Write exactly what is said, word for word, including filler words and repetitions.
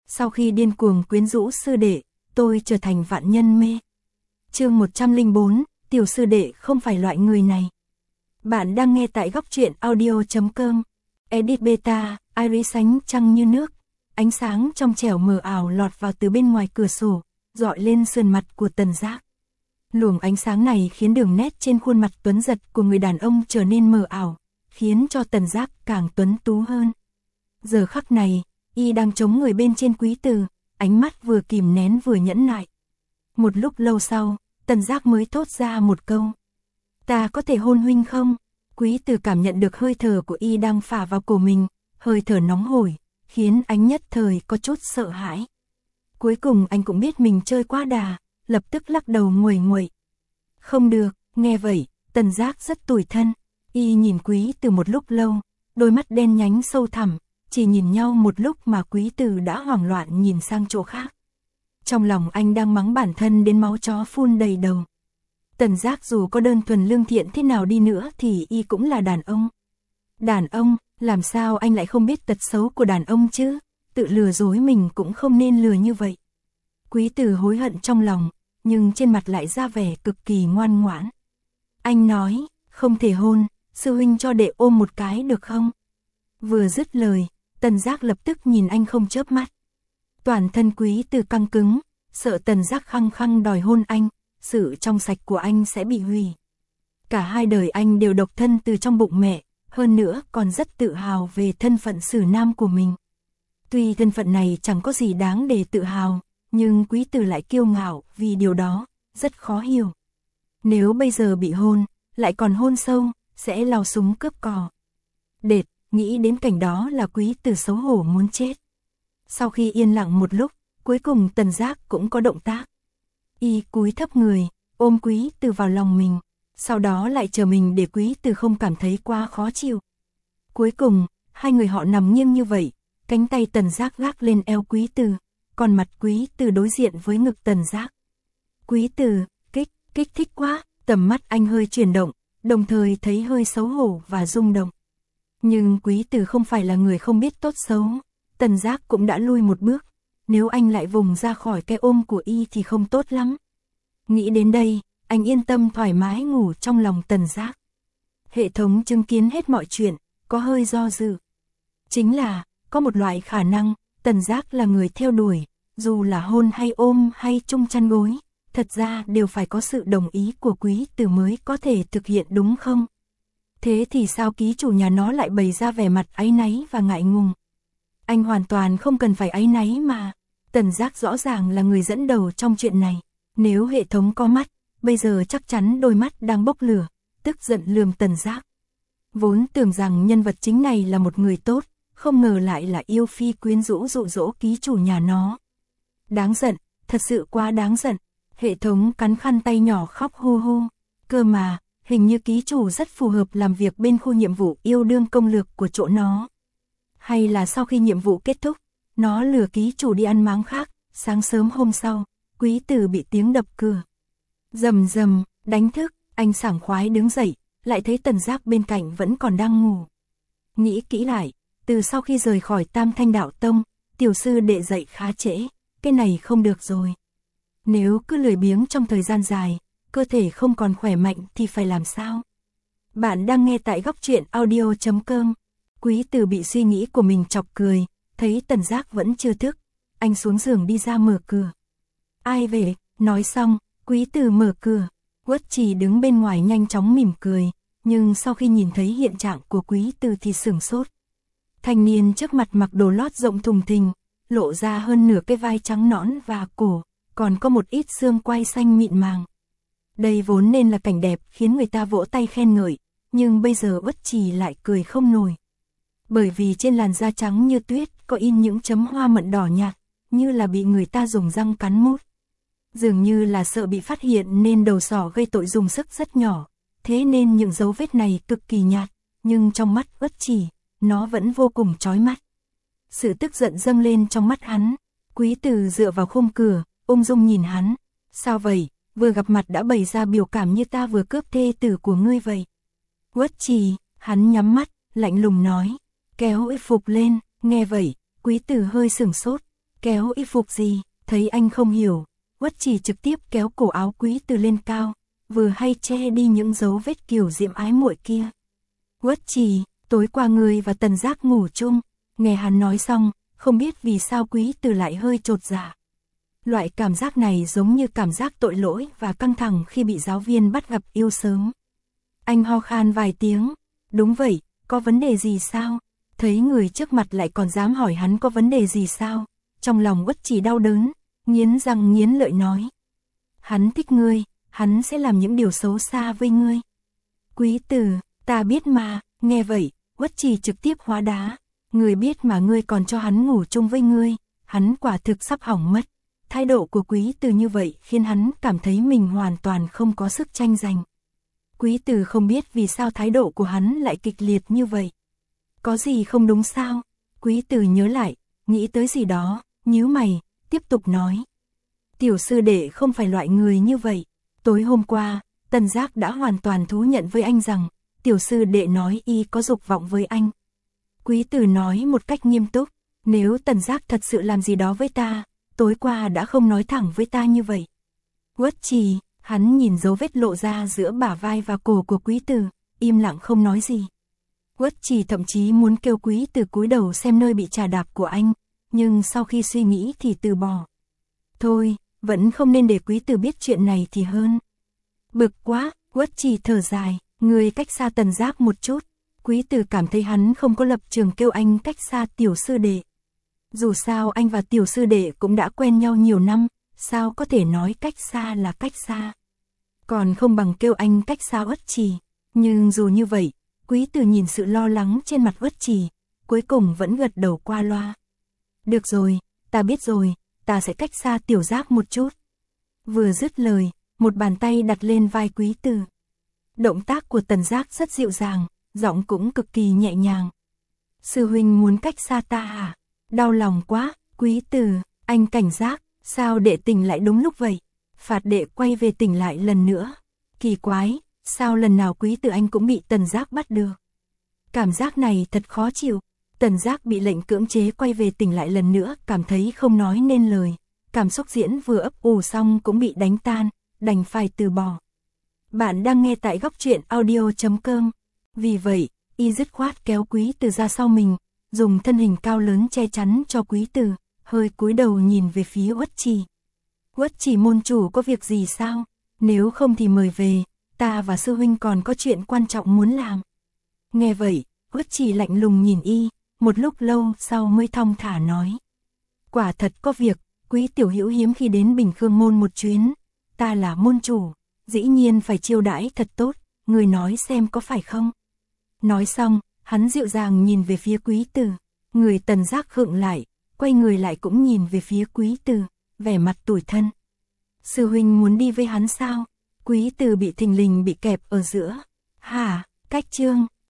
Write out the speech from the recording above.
Sau khi điên cuồng quyến rũ sư đệ, tôi trở thành vạn nhân mê. Chương một trăm lẻ bốn, tiểu sư đệ không phải loại người này. Bạn đang nghe tại góc truyện audio chấm com. Edit beta, Iris ánh trăng như nước. Ánh sáng trong trẻo mờ ảo lọt vào từ bên ngoài cửa sổ, rọi lên sườn mặt của Tần Giác. Luồng ánh sáng này khiến đường nét trên khuôn mặt tuấn giật của người đàn ông trở nên mờ ảo, khiến cho Tần Giác càng tuấn tú hơn. Giờ khắc này, y đang chống người bên trên Quý Từ, ánh mắt vừa kìm nén vừa nhẫn nại. Một lúc lâu sau, Tần Giác mới thốt ra một câu. Ta có thể hôn huynh không? Quý Từ cảm nhận được hơi thở của y đang phả vào cổ mình, hơi thở nóng hổi, khiến anh nhất thời có chút sợ hãi. Cuối cùng anh cũng biết mình chơi quá đà, lập tức lắc đầu nguầy nguậy. Không được, nghe vậy, Tần Giác rất tủi thân. Y nhìn Quý Từ một lúc lâu, đôi mắt đen nhánh sâu thẳm, chỉ nhìn nhau một lúc mà Quý Từ đã hoảng loạn nhìn sang chỗ khác. Trong lòng anh đang mắng bản thân đến máu chó phun đầy đầu. Tần Giác dù có đơn thuần lương thiện thế nào đi nữa thì y cũng là đàn ông. Đàn ông, làm sao anh lại không biết tật xấu của đàn ông chứ? Tự lừa dối mình cũng không nên lừa như vậy. Quý Từ hối hận trong lòng, nhưng trên mặt lại ra vẻ cực kỳ ngoan ngoãn. Anh nói, không thể hôn, sư huynh cho đệ ôm một cái được không? Vừa dứt lời, Tần Giác lập tức nhìn anh không chớp mắt. Toàn thân Quý Từ căng cứng, sợ Tần Giác khăng khăng đòi hôn anh, sự trong sạch của anh sẽ bị hủy. Cả hai đời anh đều độc thân từ trong bụng mẹ, hơn nữa còn rất tự hào về thân phận xử nam của mình. Tuy thân phận này chẳng có gì đáng để tự hào, nhưng Quý Từ lại kiêu ngạo vì điều đó, rất khó hiểu. Nếu bây giờ bị hôn, lại còn hôn sâu, sẽ lao súng cướp cò. Đệt, nghĩ đến cảnh đó là Quý Từ xấu hổ muốn chết. Sau khi yên lặng một lúc, cuối cùng Tần Giác cũng có động tác. Y cúi thấp người, ôm Quý Từ vào lòng mình, sau đó lại chờ mình để Quý Từ không cảm thấy quá khó chịu. Cuối cùng, hai người họ nằm nghiêng như vậy, cánh tay Tần Giác gác lên eo Quý Từ, còn mặt Quý Từ đối diện với ngực Tần Giác. Quý Từ, kích, kích thích quá, tầm mắt anh hơi chuyển động, đồng thời thấy hơi xấu hổ và rung động. Nhưng Quý Từ không phải là người không biết tốt xấu, Tần Giác cũng đã lui một bước, nếu anh lại vùng ra khỏi cái ôm của y thì không tốt lắm. Nghĩ đến đây, anh yên tâm thoải mái ngủ trong lòng Tần Giác. Hệ thống chứng kiến hết mọi chuyện, có hơi do dự. Chính là, có một loại khả năng, Tần Giác là người theo đuổi, dù là hôn hay ôm hay chung chăn gối, thật ra đều phải có sự đồng ý của Quý Từ mới có thể thực hiện đúng không? Thế thì sao ký chủ nhà nó lại bày ra vẻ mặt áy náy và ngại ngùng? Anh hoàn toàn không cần phải áy náy mà. Tần Giác rõ ràng là người dẫn đầu trong chuyện này. Nếu hệ thống có mắt, bây giờ chắc chắn đôi mắt đang bốc lửa, tức giận lườm Tần Giác. Vốn tưởng rằng nhân vật chính này là một người tốt, không ngờ lại là yêu phi quyến rũ dụ dỗ ký chủ nhà nó. Đáng giận, thật sự quá đáng giận. Hệ thống cắn khăn tay nhỏ khóc hu hu. Cơ mà, hình như ký chủ rất phù hợp làm việc bên khu nhiệm vụ yêu đương công lược của chỗ nó. Hay là sau khi nhiệm vụ kết thúc, nó lừa ký chủ đi ăn máng khác, sáng sớm hôm sau, Quý Từ bị tiếng đập cửa. Rầm rầm, đánh thức, anh sảng khoái đứng dậy, lại thấy Tần Giác bên cạnh vẫn còn đang ngủ. Nghĩ kỹ lại, từ sau khi rời khỏi Tam Thanh Đạo Tông, tiểu sư đệ dậy khá trễ, cái này không được rồi. Nếu cứ lười biếng trong thời gian dài, cơ thể không còn khỏe mạnh thì phải làm sao? Bạn đang nghe tại góc truyện audio chấm com. Quý Từ bị suy nghĩ của mình chọc cười, thấy Tần Giác vẫn chưa thức, anh xuống giường đi ra mở cửa. Ai về? Nói xong, Quý Từ mở cửa, Uất Trì đứng bên ngoài nhanh chóng mỉm cười, nhưng sau khi nhìn thấy hiện trạng của Quý Từ thì sửng sốt. Thanh niên trước mặt mặc đồ lót rộng thùng thình, lộ ra hơn nửa cái vai trắng nõn và cổ, còn có một ít xương quai xanh mịn màng. Đây vốn nên là cảnh đẹp khiến người ta vỗ tay khen ngợi, nhưng bây giờ Uất Trì lại cười không nổi. Bởi vì trên làn da trắng như tuyết có in những chấm hoa mận đỏ nhạt, như là bị người ta dùng răng cắn mút. Dường như là sợ bị phát hiện nên đầu sỏ gây tội dùng sức rất nhỏ, thế nên những dấu vết này cực kỳ nhạt, nhưng trong mắt Uất Trì, nó vẫn vô cùng chói mắt. Sự tức giận dâng lên trong mắt hắn, Quý Từ dựa vào khung cửa, ung dung nhìn hắn. Sao vậy, vừa gặp mặt đã bày ra biểu cảm như ta vừa cướp thê tử của ngươi vậy? Uất Trì, hắn nhắm mắt, lạnh lùng nói, kéo y phục lên, nghe vậy, Quý Từ hơi sửng sốt, Kéo y phục gì? Thấy anh không hiểu, Uất Trì trực tiếp kéo cổ áo Quý Từ lên cao, vừa hay che đi những dấu vết kiều diễm ái muội kia. Uất Trì, tối qua người và Tần Giác ngủ chung, nghe hắn nói xong, không biết vì sao Quý Từ lại hơi chột dạ. Loại cảm giác này giống như cảm giác tội lỗi và căng thẳng khi bị giáo viên bắt gặp yêu sớm. Anh ho khan vài tiếng, đúng vậy, có vấn đề gì sao? Thấy người trước mặt lại còn dám hỏi hắn có vấn đề gì sao? Trong lòng Uất Trì đau đớn, nghiến răng nghiến lợi nói. Hắn thích ngươi, hắn sẽ làm những điều xấu xa với ngươi. Quý Từ, ta biết mà, nghe vậy, Uất Trì trực tiếp hóa đá. Ngươi biết mà ngươi còn cho hắn ngủ chung với ngươi, hắn quả thực sắp hỏng mất. Thái độ của Quý Từ như vậy khiến hắn cảm thấy mình hoàn toàn không có sức tranh giành. Quý Từ không biết vì sao thái độ của hắn lại kịch liệt như vậy. Có gì không đúng sao? Quý Từ nhớ lại, nghĩ tới gì đó, nhíu mày, tiếp tục nói. Tiểu sư đệ không phải loại người như vậy. Tối hôm qua, Tần Giác đã hoàn toàn thú nhận với anh rằng, tiểu sư đệ nói y có dục vọng với anh. Quý Từ nói một cách nghiêm túc, nếu Tần Giác thật sự làm gì đó với ta, tối qua đã không nói thẳng với ta như vậy. Uất Trì, hắn nhìn dấu vết lộ ra giữa bả vai và cổ của Quý Từ, im lặng không nói gì. Uất Trì thậm chí muốn kêu Quý Từ cúi đầu xem nơi bị trà đạp của anh, nhưng sau khi suy nghĩ thì từ bỏ. Thôi, vẫn không nên để Quý Từ biết chuyện này thì hơn. Bực quá, Uất Trì thở dài, người cách xa Tần Giác một chút. Quý Từ cảm thấy hắn không có lập trường kêu anh cách xa tiểu sư đệ. Dù sao anh và tiểu sư đệ cũng đã quen nhau nhiều năm, sao có thể nói cách xa là cách xa. Còn không bằng kêu anh cách xa Uất Trì. Nhưng dù như vậy, Quý Từ nhìn sự lo lắng trên mặt Uất Trì, cuối cùng vẫn gật đầu qua loa. Được rồi, ta biết rồi, ta sẽ cách xa tiểu Giác một chút. Vừa dứt lời, một bàn tay đặt lên vai Quý Từ. Động tác của Tần Giác rất dịu dàng, giọng cũng cực kỳ nhẹ nhàng. Sư huynh muốn cách xa ta à? Đau lòng quá, Quý Từ, anh cảnh giác, sao đệ tỉnh lại đúng lúc vậy? Phạt đệ quay về tỉnh lại lần nữa. Kỳ quái, sao lần nào Quý Từ anh cũng bị Tần Giác bắt được? Cảm giác này thật khó chịu. Tần Giác bị lệnh cưỡng chế quay về tỉnh lại lần nữa, cảm thấy không nói nên lời. Cảm xúc diễn vừa ấp ủ xong cũng bị đánh tan, đành phải từ bỏ. Bạn đang nghe tại góc truyện audio chấm com. Vì vậy, y dứt khoát kéo Quý Từ ra sau mình, dùng thân hình cao lớn che chắn cho Quý Từ, hơi cúi đầu nhìn về phía Uất Trì. Uất Trì môn chủ có việc gì sao? Nếu không thì mời về, ta và sư huynh còn có chuyện quan trọng muốn làm. Nghe vậy, Uất Trì lạnh lùng nhìn y, một lúc lâu sau mới thong thả nói. Quả thật có việc, Quý tiểu hữu hiếm khi đến Bình Khương môn một chuyến, ta là môn chủ, dĩ nhiên phải chiêu đãi thật tốt, người nói xem có phải không? Nói xong, hắn dịu dàng nhìn về phía Quý Từ, người Tần Giác khựng lại, quay người lại cũng nhìn về phía Quý Từ, vẻ mặt tủi thân. Sư huynh muốn đi với hắn sao? Quý Từ bị thình lình bị kẹp ở giữa. Hả, cách chương.